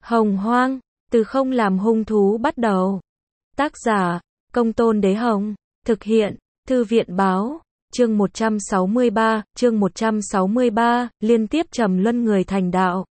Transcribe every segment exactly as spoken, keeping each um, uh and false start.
Hồng Hoang, từ không làm hung thú bắt đầu. Tác giả, Công Tôn Đế Hồng. Thực hiện, Thư viện Báo. Chương một trăm sáu mươi ba, chương một trăm sáu mươi ba, liên tiếp trầm luân người thành đạo.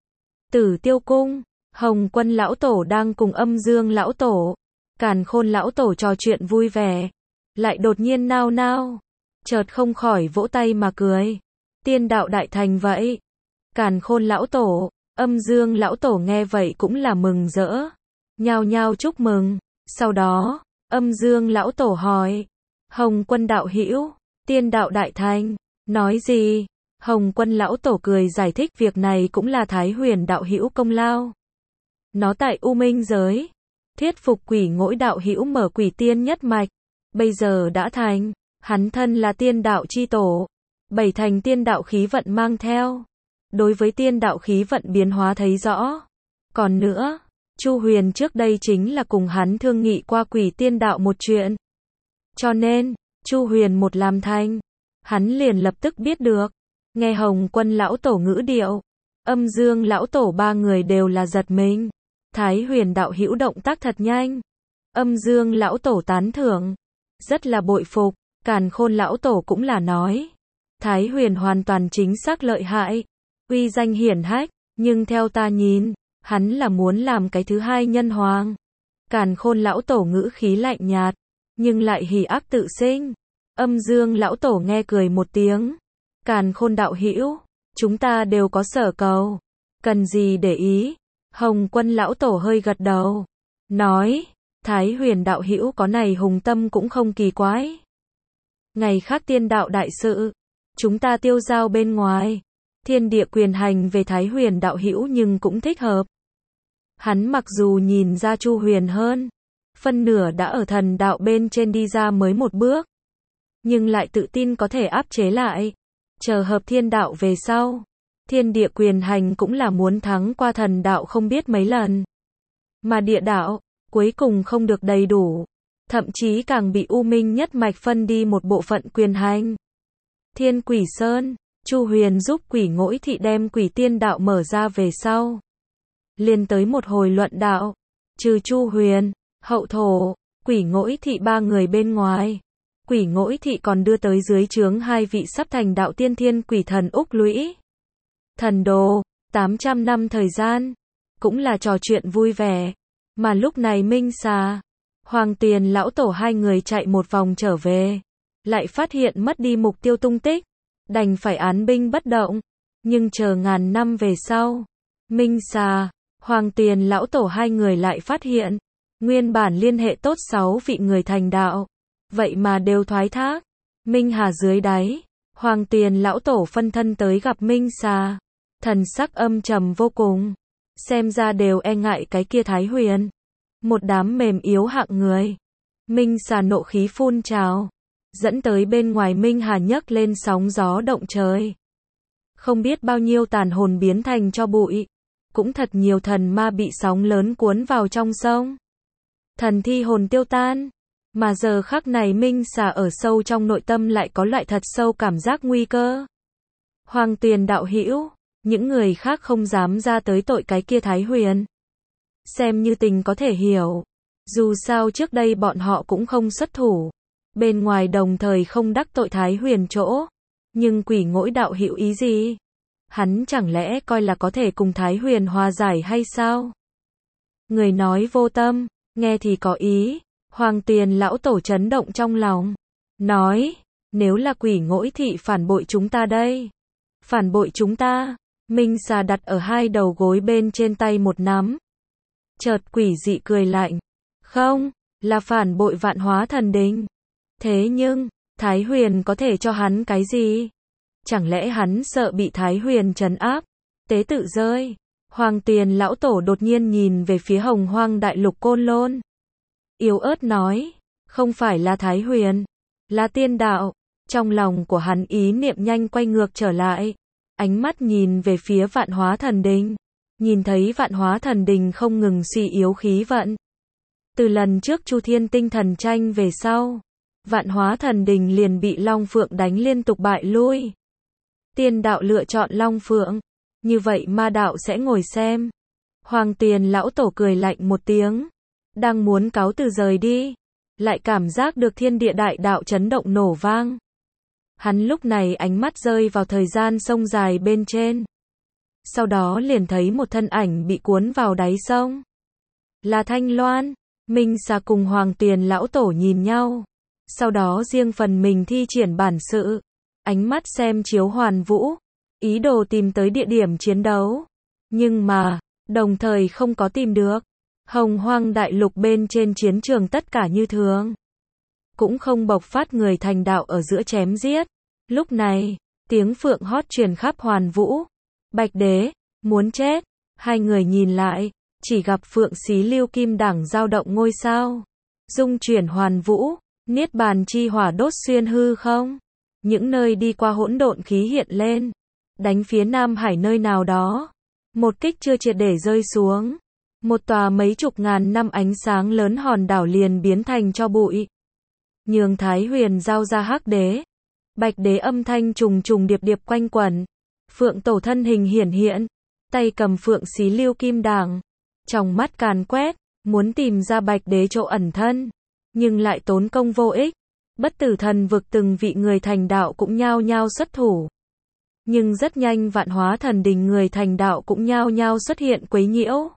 Tử Tiêu Cung, Hồng Quân lão tổ đang cùng Âm Dương lão tổ, Càn Khôn lão tổ trò chuyện vui vẻ, lại đột nhiên nao nao, chợt không khỏi vỗ tay mà cười. Tiên đạo đại thành vậy. Càn Khôn lão tổ, Âm Dương lão tổ nghe vậy cũng là mừng rỡ, nhao nhao chúc mừng. Sau đó, Âm Dương lão tổ hỏi: Hồng Quân đạo hữu, tiên đạo đại thành, nói gì? Hồng Quân lão tổ cười giải thích việc này cũng là Thái Huyền đạo hữu công lao. Nó tại U Minh giới, thuyết phục Quỷ Ngỗi đạo hữu mở Quỷ Tiên nhất mạch, bây giờ đã thành, hắn thân là tiên đạo chi tổ, bảy thành tiên đạo khí vận mang theo. Đối với tiên đạo khí vận biến hóa thấy rõ. Còn nữa, Chu Huyền trước đây chính là cùng hắn thương nghị qua Quỷ Tiên đạo một chuyện. Cho nên, Chu Huyền một làm thành, hắn liền lập tức biết được. Nghe Hồng Quân lão tổ ngữ điệu, Âm Dương lão tổ ba người đều là giật mình. Thái Huyền đạo hữu động tác thật nhanh. Âm Dương lão tổ tán thưởng, rất là bội phục. Càn Khôn lão tổ cũng là nói, Thái Huyền hoàn toàn chính xác lợi hại, uy danh hiển hách, nhưng theo ta nhìn, hắn là muốn làm cái thứ hai nhân hoàng. Càn Khôn lão tổ ngữ khí lạnh nhạt, nhưng lại hỉ ác tự sinh. Âm Dương lão tổ nghe cười một tiếng. Càn Khôn đạo hữu, chúng ta đều có sở cầu, cần gì để ý? Hồng Quân lão tổ hơi gật đầu, nói, Thái Huyền đạo hữu có này hùng tâm cũng không kỳ quái. Ngày khác tiên đạo đại sự, chúng ta tiêu giao bên ngoài, thiên địa quyền hành về Thái Huyền đạo hữu nhưng cũng thích hợp. Hắn mặc dù nhìn ra Chu Huyền hơn, phân nửa đã ở thần đạo bên trên đi ra mới một bước, nhưng lại tự tin có thể áp chế lại. Chờ hợp thiên đạo về sau, thiên địa quyền hành cũng là muốn thắng qua thần đạo không biết mấy lần. Mà địa đạo, cuối cùng không được đầy đủ, thậm chí càng bị U Minh nhất mạch phân đi một bộ phận quyền hành. Thiên Quỷ Sơn, Chu Huyền giúp Quỷ Ngỗi thị đem Quỷ Tiên đạo mở ra về sau, liền tới một hồi luận đạo, trừ Chu Huyền, Hậu Thổ, Quỷ Ngỗi thị ba người bên ngoài, Quỷ Ngỗi thị còn đưa tới dưới trướng hai vị sắp thành đạo tiên thiên quỷ thần Úc Lũy, Thần Đồ, tám trăm năm thời gian, cũng là trò chuyện vui vẻ. Mà lúc này Minh Xà, Hoàng Tiền lão tổ hai người chạy một vòng trở về, lại phát hiện mất đi mục tiêu tung tích, đành phải án binh bất động. Nhưng chờ ngàn năm về sau, Minh Xà, Hoàng Tiền lão tổ hai người lại phát hiện, nguyên bản liên hệ tốt sáu vị người thành đạo, vậy mà đều thoái thác. Minh Hà dưới đáy, Hoàng Tiền lão tổ phân thân tới gặp Minh Xà, thần sắc âm trầm vô cùng, xem ra đều e ngại cái kia Thái Huyền, một đám mềm yếu hạng người. Minh Xà nộ khí phun trào, dẫn tới bên ngoài Minh Hà nhấc lên sóng gió động trời. Không biết bao nhiêu tàn hồn biến thành tro bụi, cũng thật nhiều thần ma bị sóng lớn cuốn vào trong sông. Thần thi hồn tiêu tan, mà giờ khắc này Minh Xà ở sâu trong nội tâm lại có loại thật sâu cảm giác nguy cơ. Hoàng Tiền đạo hữu, những người khác không dám ra tới tội cái kia Thái Huyền. Xem như tình có thể hiểu, dù sao trước đây bọn họ cũng không xuất thủ, bên ngoài đồng thời không đắc tội Thái Huyền chỗ. Nhưng Quỷ Ngỗi đạo hữu ý gì? Hắn chẳng lẽ coi là có thể cùng Thái Huyền hòa giải hay sao? Người nói vô tâm, nghe thì có ý. Hoàng Tiền lão tổ chấn động trong lòng, nói, nếu là Quỷ Ngỗi thị phản bội chúng ta đây. Phản bội chúng ta? Minh Xà đặt ở hai đầu gối bên trên tay một nắm, chợt quỷ dị cười lạnh, không, là phản bội Vạn Hóa Thần Đình. Thế nhưng, Thái Huyền có thể cho hắn cái gì? Chẳng lẽ hắn sợ bị Thái Huyền trấn áp, tế tự rơi? Hoàng Tiền lão tổ đột nhiên nhìn về phía Hồng Hoang đại lục Côn Lôn, yếu ớt nói, không phải là Thái Huyền, là tiên đạo. Trong lòng của hắn ý niệm nhanh quay ngược trở lại, ánh mắt nhìn về phía Vạn Hóa Thần Đình, nhìn thấy Vạn Hóa Thần Đình không ngừng suy yếu khí vận. Từ lần trước Chu Thiên Tinh Thần tranh về sau, Vạn Hóa Thần Đình liền bị Long Phượng đánh liên tục bại lui. Tiên đạo lựa chọn Long Phượng, như vậy ma đạo sẽ ngồi xem. Hoàng Tiền lão tổ cười lạnh một tiếng, đang muốn cáo từ rời đi, lại cảm giác được thiên địa đại đạo chấn động nổ vang. Hắn lúc này ánh mắt rơi vào thời gian sông dài bên trên. Sau đó liền thấy một thân ảnh bị cuốn vào đáy sông. Là Thanh Loan. Minh Xà cùng Hoàng Tiền lão tổ nhìn nhau. Sau đó riêng phần mình thi triển bản sự. Ánh mắt xem chiếu hoàn vũ. Ý đồ tìm tới địa điểm chiến đấu. Nhưng mà, đồng thời không có tìm được. Hồng Hoang đại lục bên trên chiến trường tất cả như thường. Cũng không bộc phát người thành đạo ở giữa chém giết. Lúc này, tiếng phượng hót truyền khắp hoàn vũ. Bạch Đế, muốn chết. Hai người nhìn lại, chỉ gặp phượng xí lưu kim đẳng dao động ngôi sao. Dung chuyển hoàn vũ, niết bàn chi hỏa đốt xuyên hư không. Những nơi đi qua hỗn độn khí hiện lên. Đánh phía Nam Hải nơi nào đó. Một kích chưa triệt để rơi xuống. Một tòa mấy chục ngàn năm ánh sáng lớn hòn đảo liền biến thành cho bụi. Nhường Thái Huyền giao ra Hắc Đế. Bạch Đế âm thanh trùng trùng điệp điệp quanh quẩn. Phượng tổ thân hình hiển hiện. Tay cầm phượng xí lưu kim đàng. Trong mắt càn quét. Muốn tìm ra Bạch Đế chỗ ẩn thân. Nhưng lại tốn công vô ích. Bất tử thần vực từng vị người thành đạo cũng nhao nhao xuất thủ. Nhưng rất nhanh vạn hóa thần đình người thành đạo cũng nhao nhao xuất hiện quấy nhiễu.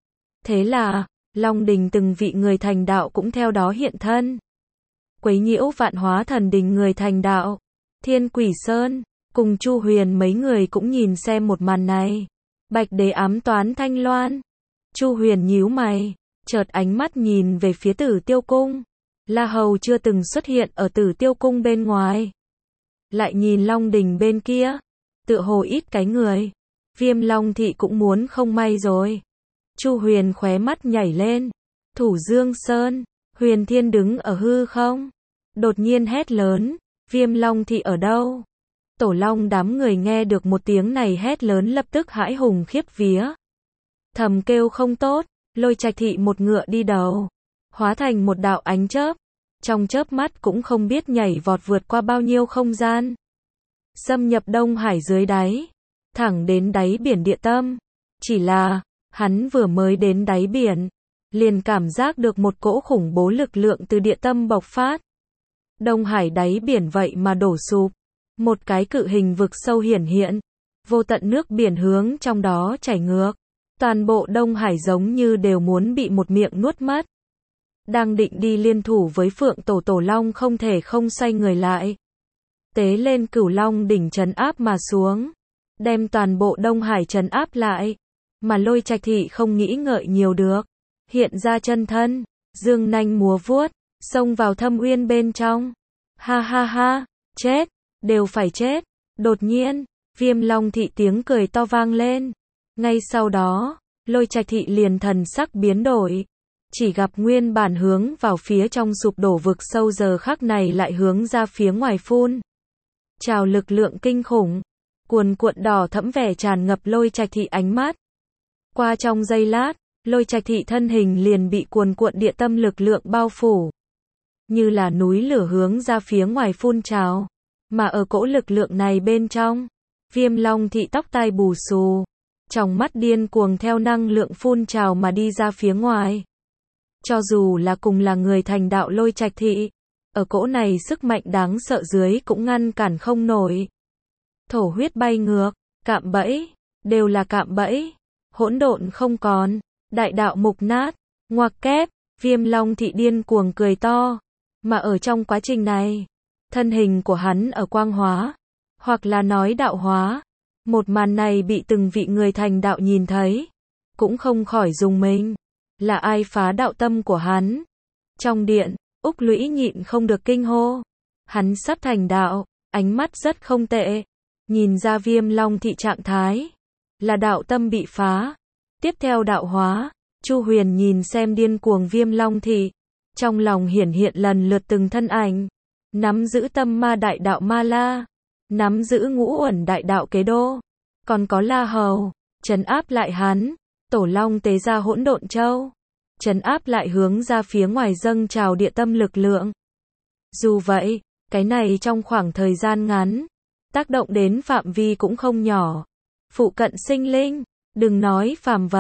Thế là, Long đình từng vị người thành đạo cũng theo đó hiện thân. Quấy nhiễu vạn hóa thần đình người thành đạo. Thiên Quỷ Sơn, cùng Chu Huyền mấy người cũng nhìn xem một màn này. Bạch Đế ám toán Thanh Loan. Chu Huyền nhíu mày, chợt ánh mắt nhìn về phía Tử Tiêu Cung. La Hầu chưa từng xuất hiện ở Tử Tiêu Cung bên ngoài. Lại nhìn Long đình bên kia, tựa hồ ít cái người. Viêm Long thị cũng muốn không may rồi. Chu Huyền khóe mắt nhảy lên. Thủ Dương Sơn, Huyền Thiên đứng ở hư không. Đột nhiên hét lớn, Viêm Long thị ở đâu? Tổ Long đám người nghe được một tiếng này hét lớn lập tức hãi hùng khiếp vía. Thầm kêu không tốt, Lôi Trạch thị một ngựa đi đầu. Hóa thành một đạo ánh chớp. Trong chớp mắt cũng không biết nhảy vọt vượt qua bao nhiêu không gian. Xâm nhập Đông Hải dưới đáy. Thẳng đến đáy biển địa tâm. Chỉ là, hắn vừa mới đến đáy biển. Liền cảm giác được một cỗ khủng bố lực lượng từ địa tâm bộc phát. Đông Hải đáy biển vậy mà đổ sụp. Một cái cự hình vực sâu hiển hiện. Vô tận nước biển hướng trong đó chảy ngược. Toàn bộ Đông Hải giống như đều muốn bị một miệng nuốt mất. Đang định đi liên thủ với Phượng Tổ Tổ Long không thể không xoay người lại. Tế lên Cửu Long đỉnh trấn áp mà xuống. Đem toàn bộ Đông Hải trấn áp lại. Mà Lôi Trạch thị không nghĩ ngợi nhiều được. Hiện ra chân thân. Dương nanh múa vuốt. Xông vào thâm uyên bên trong. Ha ha ha. Chết. Đều phải chết. Đột nhiên. Viêm Long thị tiếng cười to vang lên. Ngay sau đó. Lôi Trạch thị liền thần sắc biến đổi. Chỉ gặp nguyên bản hướng vào phía trong sụp đổ vực sâu giờ khắc này lại hướng ra phía ngoài phun. Trào lực lượng kinh khủng. Cuồn cuộn đỏ thẫm vẻ tràn ngập Lôi Trạch thị ánh mắt. Qua trong giây lát, Lôi Trạch thị thân hình liền bị cuồn cuộn địa tâm lực lượng bao phủ. Như là núi lửa hướng ra phía ngoài phun trào. Mà ở cỗ lực lượng này bên trong, Viêm Long thị tóc tai bù xù. Trong mắt điên cuồng theo năng lượng phun trào mà đi ra phía ngoài. Cho dù là cùng là người thành đạo Lôi Trạch thị, ở cỗ này sức mạnh đáng sợ dưới cũng ngăn cản không nổi. Thổ huyết bay ngược, cạm bẫy, đều là cạm bẫy. Hỗn độn không còn, đại đạo mục nát, ngoặc kép, Viêm Long thị điên cuồng cười to. Mà ở trong quá trình này, thân hình của hắn ở quang hóa, hoặc là nói đạo hóa. Một màn này bị từng vị người thành đạo nhìn thấy, cũng không khỏi rùng mình. Là ai phá đạo tâm của hắn? Trong điện, Úc Lũy nhịn không được kinh hô. Hắn sắp thành đạo, ánh mắt rất không tệ. Nhìn ra Viêm Long thị trạng thái, là đạo tâm bị phá. Tiếp theo đạo hóa, Chu Huyền nhìn xem điên cuồng Viêm Long thị. Trong lòng hiển hiện lần lượt từng thân ảnh. Nắm giữ tâm ma đại đạo Ma La. Nắm giữ ngũ uẩn đại đạo Kế Đô. Còn có La Hầu, trấn áp lại hắn. Tổ Long tế ra hỗn độn châu. Trấn áp lại hướng ra phía ngoài dâng trào địa tâm lực lượng. Dù vậy, cái này trong khoảng thời gian ngắn, tác động đến phạm vi cũng không nhỏ. Phụ cận sinh linh, đừng nói phàm vật,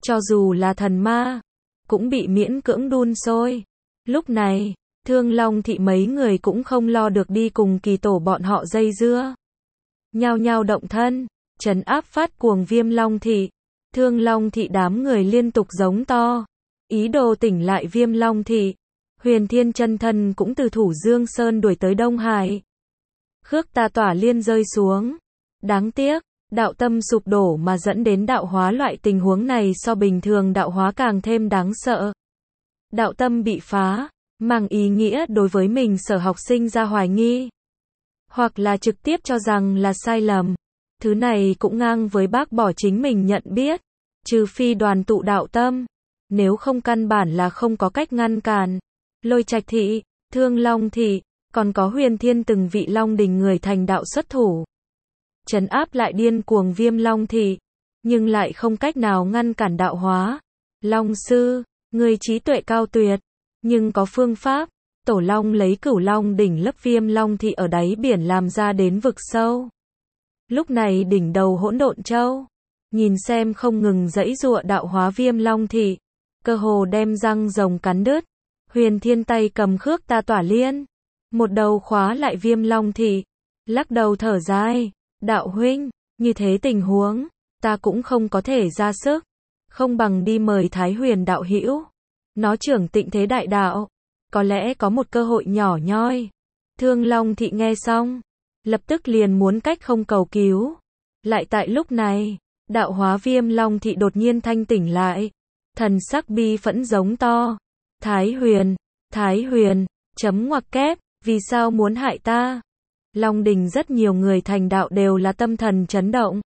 cho dù là thần ma, cũng bị miễn cưỡng đun sôi. Lúc này, Thương Long thị mấy người cũng không lo được đi cùng Kỳ Tổ bọn họ dây dưa. Nhao nhao động thân, trấn áp phát cuồng Viêm Long thị. Thương Long thị đám người liên tục giống to, ý đồ tỉnh lại Viêm Long thị. Huyền Thiên chân thân cũng từ Thủ Dương Sơn đuổi tới Đông Hải. Khước Ta Tỏa Liên rơi xuống. Đáng tiếc, đạo tâm sụp đổ mà dẫn đến đạo hóa, loại tình huống này so bình thường đạo hóa càng thêm đáng sợ. Đạo tâm bị phá, mang ý nghĩa đối với mình sở học sinh ra hoài nghi, hoặc là trực tiếp cho rằng là sai lầm. Thứ này cũng ngang với bác bỏ chính mình nhận biết, trừ phi đoàn tụ đạo tâm, nếu không căn bản là không có cách ngăn cản. Lôi Trạch thị, Thương Long thị, còn có Huyền Thiên từng vị Long đình người thành đạo xuất thủ, trấn áp lại điên cuồng Viêm Long thị, nhưng lại không cách nào ngăn cản đạo hóa. Long sư, người trí tuệ cao tuyệt, nhưng có phương pháp. Tổ Long lấy Cửu Long đỉnh lấp Viêm Long thị ở đáy biển làm ra đến vực sâu. Lúc này đỉnh đầu Hỗn Độn Châu, nhìn xem không ngừng giãy giụa đạo hóa Viêm Long thị, cơ hồ đem răng rồng cắn đứt. Huyền Thiên tay cầm Khước Ta Tỏa Liên, một đầu khóa lại Viêm Long thị, lắc đầu thở dài, đạo huynh, như thế tình huống, ta cũng không có thể ra sức, không bằng đi mời Thái Huyền đạo hữu, nó trưởng Tịnh Thế Đại Đạo, có lẽ có một cơ hội nhỏ nhoi. Thương Long thị nghe xong, lập tức liền muốn cách không cầu cứu. Lại tại lúc này, đạo hóa Viêm Long thị đột nhiên thanh tỉnh lại, thần sắc bi phẫn giống to, Thái Huyền, Thái Huyền, chấm ngoặc kép, vì sao muốn hại ta? Long đình rất nhiều người thành đạo đều là tâm thần chấn động.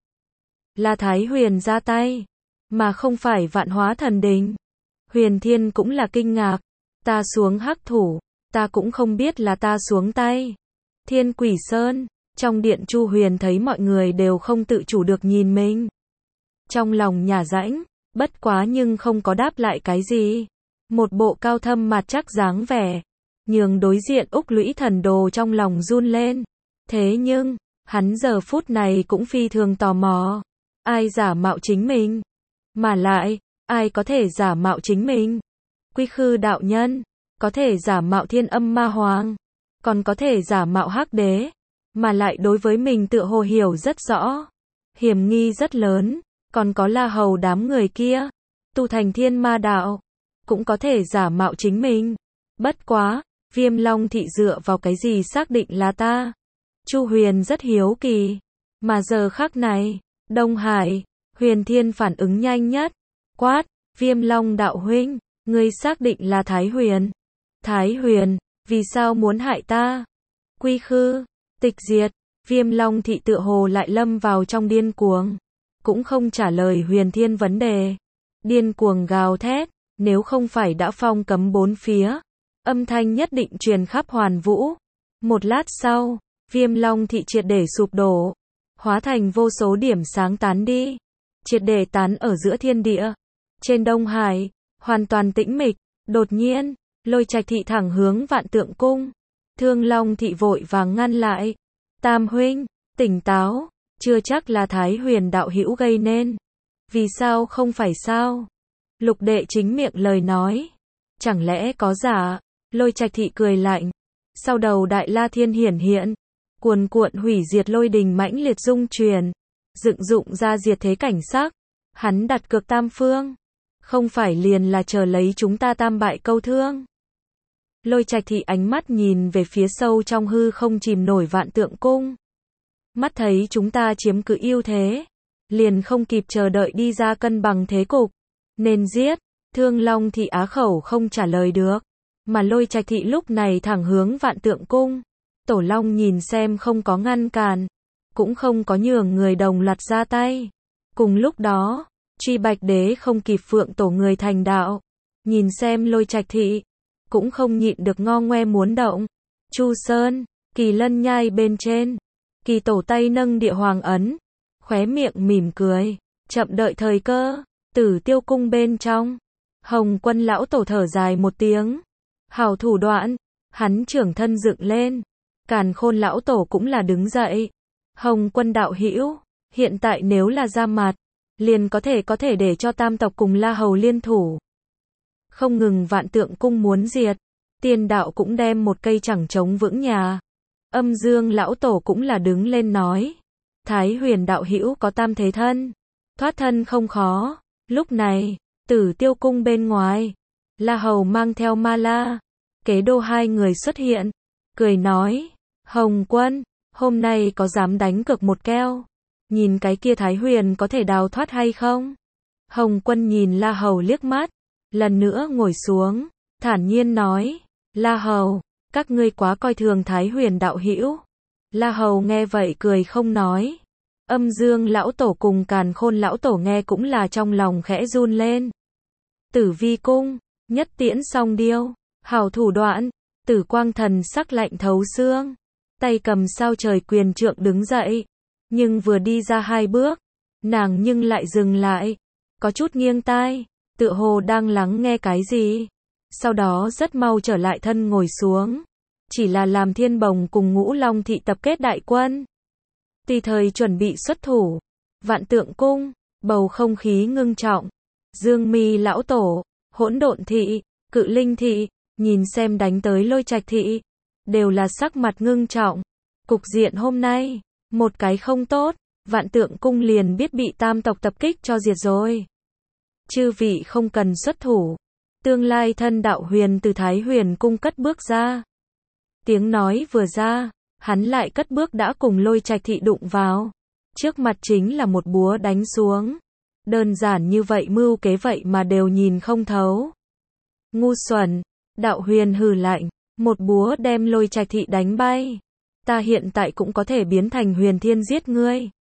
Là Thái Huyền ra tay, mà không phải Vạn Hóa Thần Đình. Huyền Thiên cũng là kinh ngạc, ta xuống hắc thủ, ta cũng không biết là ta xuống tay. Thiên Quỷ Sơn, trong điện Chu Huyền thấy mọi người đều không tự chủ được nhìn mình. Trong lòng nhả rãnh, bất quá nhưng không có đáp lại cái gì. Một bộ cao thâm mặt chắc dáng vẻ, nhường đối diện Úc Lũy Thần Đồ trong lòng run lên. Thế nhưng, hắn giờ phút này cũng phi thường tò mò. Ai giả mạo chính mình? Mà lại, ai có thể giả mạo chính mình? Quy Khư đạo nhân, có thể giả mạo Thiên Âm Ma Hoàng, còn có thể giả mạo Hắc Đế, mà lại đối với mình tựa hồ hiểu rất rõ. Hiểm nghi rất lớn, còn có La Hầu đám người kia, tu thành Thiên Ma đạo, cũng có thể giả mạo chính mình. Bất quá, Viêm Long thị dựa vào cái gì xác định là ta? Chu Huyền rất hiếu kỳ. Mà giờ khắc này, Đông Hải, Huyền Thiên phản ứng nhanh nhất, quát, Viêm Long đạo huynh, ngươi xác định là Thái Huyền. Thái Huyền, vì sao muốn hại ta? Quy Khư, tịch diệt, Viêm Long thị tựa hồ lại lâm vào trong điên cuồng, cũng không trả lời Huyền Thiên vấn đề. Điên cuồng gào thét, nếu không phải đã phong cấm bốn phía, âm thanh nhất định truyền khắp hoàn vũ. Một lát sau, Viêm Long thị triệt để sụp đổ, hóa thành vô số điểm sáng tán đi, triệt để tán ở giữa thiên địa. Trên Đông Hải, hoàn toàn tĩnh mịch, đột nhiên, Lôi Trạch thị thẳng hướng Vạn Tượng cung. Thương Long thị vội vàng ngăn lại. Tam huynh, tỉnh táo, chưa chắc là Thái Huyền đạo hữu gây nên. Vì sao không phải sao? Lục đệ chính miệng lời nói. Chẳng lẽ có giả? Lôi Trạch thị cười lạnh. Sau đầu Đại La Thiên hiển hiện, cuồn cuộn hủy diệt lôi đình mãnh liệt dung truyền, dựng dụng ra diệt thế cảnh sắc. Hắn đặt cược tam phương, không phải liền là chờ lấy chúng ta tam bại câu thương. Lôi Trạch thị ánh mắt nhìn về phía sâu trong hư không chìm nổi Vạn Tượng cung. Mắt thấy chúng ta chiếm cứ ưu thế, liền không kịp chờ đợi đi ra cân bằng thế cục, nên giết. Thương Long thị á khẩu không trả lời được, mà Lôi Trạch thị lúc này thẳng hướng Vạn Tượng cung. Tổ Long nhìn xem không có ngăn cản, cũng không có nhường người đồng loạt ra tay. Cùng lúc đó, Truy Bạch Đế không kịp Phượng Tổ người thành đạo, nhìn xem Lôi Trạch thị, cũng không nhịn được ngo ngoe muốn động. Chu Sơn, Kỳ Lân nhai bên trên, Kỳ Tổ tay nâng địa hoàng ấn, khóe miệng mỉm cười, chậm đợi thời cơ. Tử Tiêu cung bên trong, Hồng Quân lão tổ thở dài một tiếng, hảo thủ đoạn. Hắn trưởng thân dựng lên, Càn Khôn lão tổ cũng là đứng dậy. Hồng Quân đạo hữu, hiện tại nếu là ra mặt, liền có thể có thể để cho tam tộc cùng La Hầu liên thủ. Không ngừng Vạn Tượng Cung muốn diệt, Tiên Đạo cũng đem một cây chẳng chống vững nhà. Âm Dương lão tổ cũng là đứng lên nói, Thái Huyền đạo hữu có tam thế thân, thoát thân không khó. Lúc này, Tử Tiêu cung bên ngoài, La Hầu mang theo Ma La, Kế Đô hai người xuất hiện, cười nói, Hồng Quân, hôm nay có dám đánh cược một keo, nhìn cái kia Thái Huyền có thể đào thoát hay không? Hồng Quân nhìn La Hầu liếc mắt, lần nữa ngồi xuống, thản nhiên nói, La Hầu, các ngươi quá coi thường Thái Huyền đạo hữu. La Hầu nghe vậy cười không nói. Âm Dương lão tổ cùng Càn Khôn lão tổ nghe cũng là trong lòng khẽ run lên. Tử Vi cung, nhất tiễn song điêu, hảo thủ đoạn. Tử Quang thần sắc lạnh thấu xương, tay cầm sao trời quyền trượng đứng dậy, nhưng vừa đi ra hai bước, nàng nhưng lại dừng lại, có chút nghiêng tai, tựa hồ đang lắng nghe cái gì. Sau đó rất mau trở lại thân ngồi xuống, chỉ là làm Thiên Bồng cùng Ngũ Long thị tập kết đại quân, tùy thời chuẩn bị xuất thủ. Vạn Tượng cung, bầu không khí ngưng trọng. Dương Mi lão tổ, Hỗn Độn thị, Cự Linh thị, nhìn xem đánh tới Lôi Trạch thị, đều là sắc mặt ngưng trọng. Cục diện hôm nay, một cái không tốt, Vạn Tượng cung liền biết bị tam tộc tập kích cho diệt rồi. Chư vị không cần xuất thủ. Tương lai thân đạo huyền từ Thái Huyền cung cất bước ra. Tiếng nói vừa ra, hắn lại cất bước đã cùng Lôi Trạch thị đụng vào. Trước mặt chính là một búa đánh xuống. Đơn giản như vậy mưu kế vậy mà đều nhìn không thấu. Ngu xuẩn, đạo huyền hừ lạnh, một búa đem Lôi Trạch thị đánh bay. Ta hiện tại cũng có thể biến thành Huyền Thiên giết ngươi.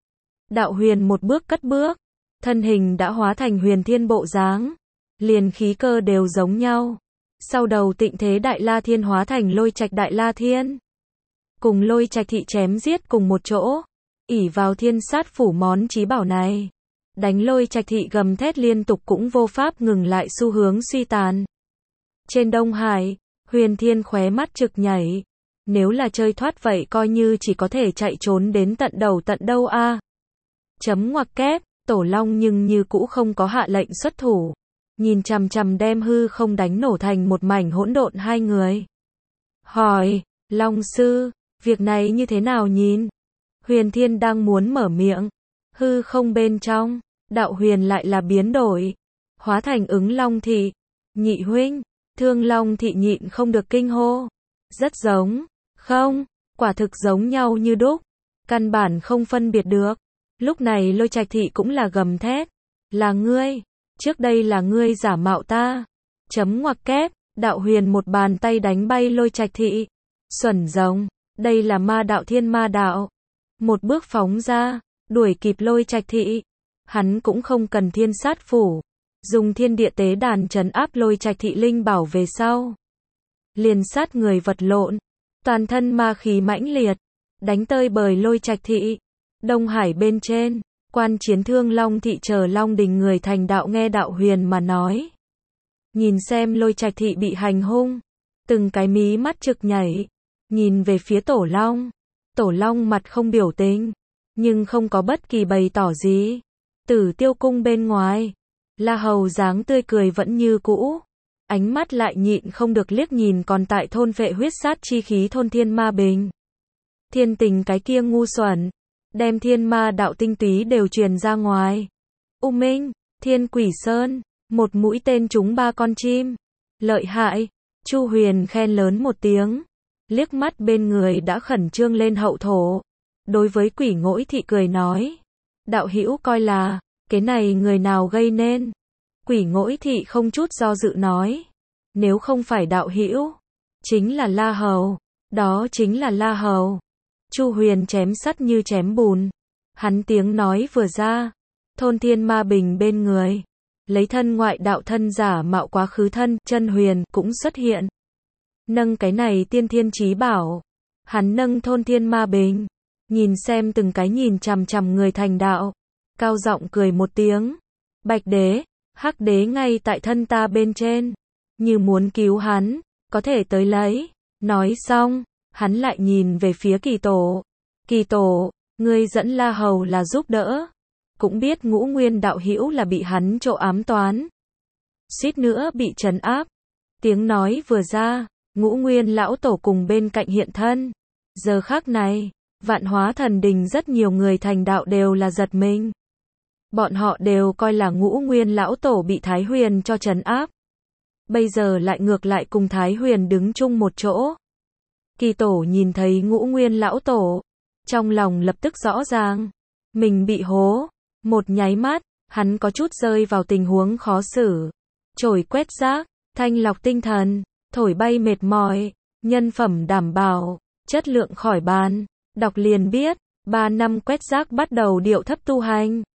Đạo huyền một bước cất bước, thân hình đã hóa thành Huyền Thiên bộ dáng, liền khí cơ đều giống nhau. Sau đầu Tịnh Thế Đại La Thiên hóa thành Lôi Trạch Đại La Thiên, cùng Lôi Trạch thị chém giết cùng một chỗ, ỷ vào Thiên Sát phủ món chí bảo này, đánh Lôi Trạch thị gầm thét liên tục cũng vô pháp ngừng lại xu hướng suy tàn. Trên Đông Hải, Huyền Thiên khóe mắt trực nhảy, nếu là chơi thoát vậy coi như chỉ có thể chạy trốn đến tận đầu tận đâu a. À. Chấm ngoặc kép, Tổ Long nhưng như cũ không có hạ lệnh xuất thủ, nhìn chằm chằm đem hư không đánh nổ thành một mảnh hỗn độn hai người. Hỏi, Long sư, việc này như thế nào nhìn? Huyền Thiên đang muốn mở miệng, hư không bên trong, đạo huyền lại là biến đổi, hóa thành Ứng Long thị. Nhị huynh, Thương Long thị nhịn không được kinh hô, rất giống, không, quả thực giống nhau như đúc, căn bản không phân biệt được. Lúc này Lôi Trạch thị cũng là gầm thét, là ngươi, trước đây là ngươi giả mạo ta. Chấm ngoặc kép, đạo huyền một bàn tay đánh bay Lôi Trạch thị. Xuẩn giống, đây là ma đạo thiên ma đạo. Một bước phóng ra, đuổi kịp Lôi Trạch thị. Hắn cũng không cần Thiên Sát phủ, dùng thiên địa tế đàn trấn áp Lôi Trạch thị linh bảo về sau, liền sát người vật lộn, toàn thân ma khí mãnh liệt, đánh tơi bời Lôi Trạch thị. Đông Hải bên trên, quan chiến Thương Long thị chờ Long đình người thành đạo nghe đạo huyền mà nói, nhìn xem Lôi Trạch thị bị hành hung, từng cái mí mắt trực nhảy, nhìn về phía Tổ Long. Tổ Long mặt không biểu tình, nhưng không có bất kỳ bày tỏ gì. Tử Tiêu cung bên ngoài, La Hầu dáng tươi cười vẫn như cũ, ánh mắt lại nhịn không được liếc nhìn còn tại thôn phệ huyết sát chi khí thôn thiên ma bình. Thiên Tình cái kia ngu xuẩn, đem thiên ma đạo tinh túy đều truyền ra ngoài. U Minh, Thiên Quỷ Sơn, một mũi tên trúng ba con chim. Lợi hại. Chu Huyền khen lớn một tiếng, liếc mắt bên người đã khẩn trương lên hậu thổ. Đối với Quỷ Ngỗi thị cười nói, đạo hữu coi là, cái này người nào gây nên? Quỷ Ngỗi thị không chút do dự nói, nếu không phải đạo hữu, chính là La Hầu, đó chính là La Hầu. Chu Huyền chém sắt như chém bùn, hắn tiếng nói vừa ra, thôn thiên ma bình bên người, lấy thân ngoại đạo thân giả mạo quá khứ thân, chân huyền cũng xuất hiện. Nâng cái này tiên thiên chí bảo, hắn nâng thôn thiên ma bình, nhìn xem từng cái nhìn chằm chằm người thành đạo, cao giọng cười một tiếng, Bạch đế, Hắc đế ngay tại thân ta bên trên, như muốn cứu hắn, có thể tới lấy. Nói xong, hắn lại nhìn về phía Kỳ Tổ. Kỳ Tổ, ngươi dẫn La Hầu là giúp đỡ, cũng biết Ngũ Nguyên đạo hữu là bị hắn trộ ám toán. Suýt nữa bị trấn áp. Tiếng nói vừa ra, Ngũ Nguyên lão tổ cùng bên cạnh hiện thân. Giờ khắc này, Vạn Hóa Thần Đình rất nhiều người thành đạo đều là giật mình. Bọn họ đều coi là Ngũ Nguyên lão tổ bị Thái Huyền cho trấn áp. Bây giờ lại ngược lại cùng Thái Huyền đứng chung một chỗ. Kỳ tổ nhìn thấy Ngũ Nguyên lão tổ, trong lòng lập tức rõ ràng, mình bị hố. Một nháy mắt, hắn có chút rơi vào tình huống khó xử. Chổi quét rác, thanh lọc tinh thần, thổi bay mệt mỏi, nhân phẩm đảm bảo, chất lượng khỏi bàn. Đọc liền biết, ba năm quét rác bắt đầu điệu thấp tu hành.